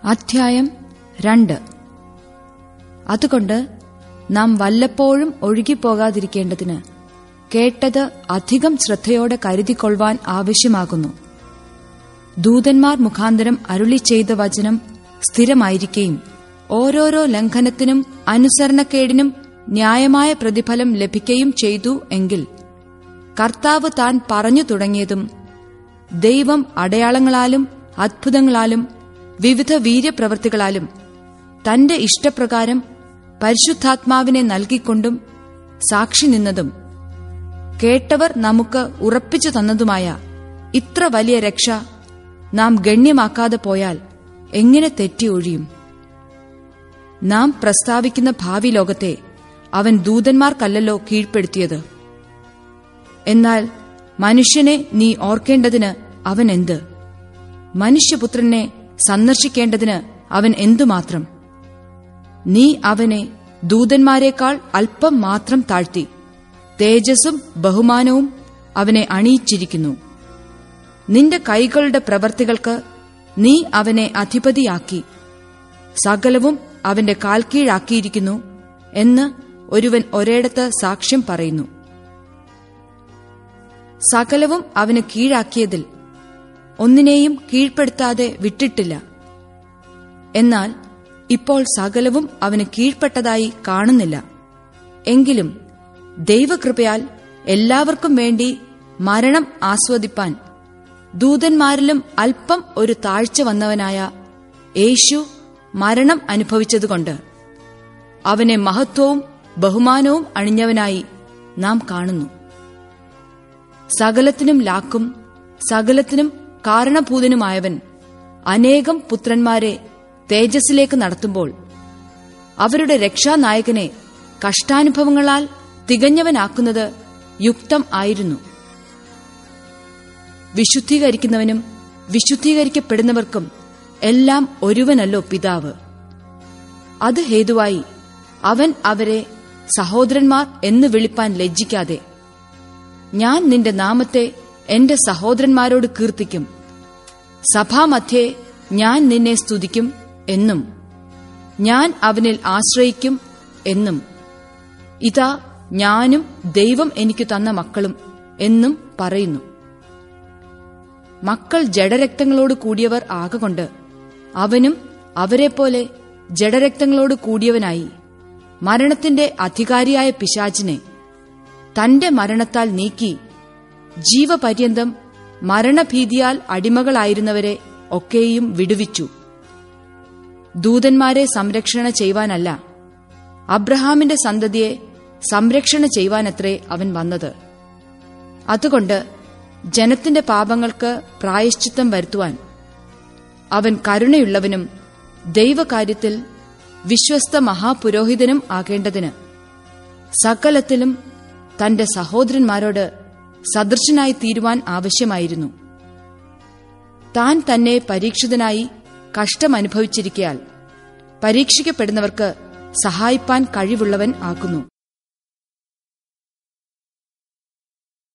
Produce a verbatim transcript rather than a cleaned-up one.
അധ്യായം രണ്ട്. അതുകൊണ്ട് നാം വല്ലപ്പോഴും ഒഴുകിപ്പോകാതിരിക്കേണ്ടതിന് കേട്ടത് അധികം ശ്രദ്ധയോടെ കരുതിക്കൊള്ളുവാൻ ആവശ്യമാകുന്നു. ദൂതന്മാർ മുഖാന്തരം അരുളി ചെയ്ത വചനം സ്ഥിരമായിരിക്കുകയും ഓരോരോ ലംഘനത്തിനും അനുസരണക്കേടിനും ന്യായമായ പ്രതിഫലം ലഭിക്കുകയും ചെയ്തു എങ്കിൽ, കർത്താവ് താൻ പറഞ്ഞു തുടങ്ങിയതും ദൈവം അടയാളങ്ങളാലും അത്ഭുതങ്ങളാലും വിവിധ വീര്യപ്രവൃത്തികളാലും തന്റെ ഇഷ്ടപ്രകാരം പരിശുദ്ധാത്മാവിനെ നൽകിക്കൊണ്ടും സാക്ഷി നിന്നതും കേട്ടവർ നമുക്ക് ഉറപ്പിച്ചു തന്നതുമായ ഇത്ര വലിയ രക്ഷ നാം ഗണ്യമാക്കാതെ പോയാൽ എങ്ങനെ തെറ്റി ഒഴിയും? നാം പ്രസ്താവിക്കുന്ന ഭാവി ലോകത്തെ അവൻ ദൂതന്മാർക്കല്ലല്ലോ കീഴ്പ്പെടുത്തിയത്. എന്നാൽ മനുഷ്യനെ നീ ഓർക്കേണ്ടതിന് അവൻ എന്ത്? മനുഷ്യപുത്രനെ സന്ദർശിക്കേണ്ടതിന് അവൻ എന്തുമാത്രം? നീ അവനെ ദൂതന്മാരെക്കാൾ അല്പം മാത്രം താഴ്ത്തി തേജസ്സും ബഹുമാനവും അവനെ അണിയിച്ചിരിക്കുന്നു. നിന്റെ കൈകളുടെ പ്രവൃത്തികൾക്ക് നീ അവനെ അധിപതിയാക്കി സകലവും അവന്റെ കാൽക്കീഴാക്കിയിരിക്കുന്നു എന്ന് ഒരുവൻ ഒരിടത്ത് സാക്ഷ്യം പറയുന്നു. സകലവും അവന് കീഴാക്കിയതിൽ ഒന്നിനെയും കീഴ്പ്പെടുത്താതെ വിട്ടിട്ടില്ല. എന്നാൽ ഇപ്പോൾ സകലവും അവന് കീഴ്പ്പെട്ടതായി കാണുന്നില്ല. എങ്കിലും ദൈവകൃപയാൽ എല്ലാവർക്കും വേണ്ടി മരണം ആസ്വദിപ്പാൻ ദൂതന്മാരിലും അല്പം ഒരു താഴ്ച വന്നവനായ യേശു മരണം അനുഭവിച്ചതുകൊണ്ട് അവനെ മഹത്വവും ബഹുമാനവും അണിഞ്ഞവനായി നാം കാണുന്നു. സകലത്തിനും ലാക്കും സകലത്തിനും കാരണഭൂതനുമായവൻ അനേകം പുത്രന്മാരെ തേജസ്സിലേക്ക് നടത്തുമ്പോൾ അവരുടെ രക്ഷാനായകനെ കഷ്ടാനുഭവങ്ങളാൽ തികഞ്ഞവനാക്കുന്നത് യുക്തം ആയിരുന്നു. വിശുദ്ധീകരിക്കുന്നവനും വിശുദ്ധീകരിക്കപ്പെടുന്നവർക്കും എല്ലാം ഒരുവനല്ലോ പിതാവ്. അത് ഹേതുവായി അവൻ അവരെ സഹോദരന്മാർ എന്ന് വിളിപ്പാൻ ലജ്ജിക്കാതെ, ഞാൻ നിന്റെ നാമത്തെ എന്റെ സഹോദരന്മാരോട് കീർത്തിക്കും, സഭാമധ്യേ ഞാൻ നിന്നെ സ്തുതിക്കും എന്നും ഞാൻ അവനിൽ ആശ്രയിക്കും എന്നും, ഇതാ ഞാനും ദൈവം എനിക്കു തന്ന മക്കളും എന്നും പറയുന്നു. മക്കൾ ജഡരക്തങ്ങളോട് കൂടിയവർ ആകൊണ്ട് അവനും അവരെപ്പോലെ ജഡരക്തങ്ങളോട് കൂടിയവനായി മരണത്തിന്റെ അധികാരിയായ പിശാചിനെ തന്റെ മരണത്താൽ നീക്കി ജീവപര്യന്തം മരണഭീതിയാൽ അടിമകളായിരുന്നവരെ ഒക്കെയും വിടുവിച്ചു. ദൂതന്മാരെ സംരക്ഷണ ചെയ്യുവാനല്ല, അബ്രഹാമിന്റെ സന്തതിയെ സംരക്ഷണ ചെയ്യുവാനത്രേ അവൻ വന്നത്. അതുകൊണ്ട് ജനത്തിന്റെ പാപങ്ങൾക്ക് പ്രായശ്ചിത്തം വരുത്തുവാൻ അവൻ കരുണയുള്ളവനും ദൈവകാര്യത്തിൽ വിശ്വസ്ത മഹാപുരോഹിതനും ആകേണ്ടതിന് സകലത്തിലും തന്റെ സഹോദരന്മാരോട് സദൃശനായി തീരുവാൻ ആവശ്യമായിരുന്നു. താൻ തന്നെ പരീക്ഷിതനായി കഷ്ടമനുഭവിച്ചിരിക്കയാൽ പരീക്ഷിക്കപ്പെടുന്നവർക്ക് സഹായിപ്പാൻ കഴിവുള്ളവൻ ആക്കുന്നു.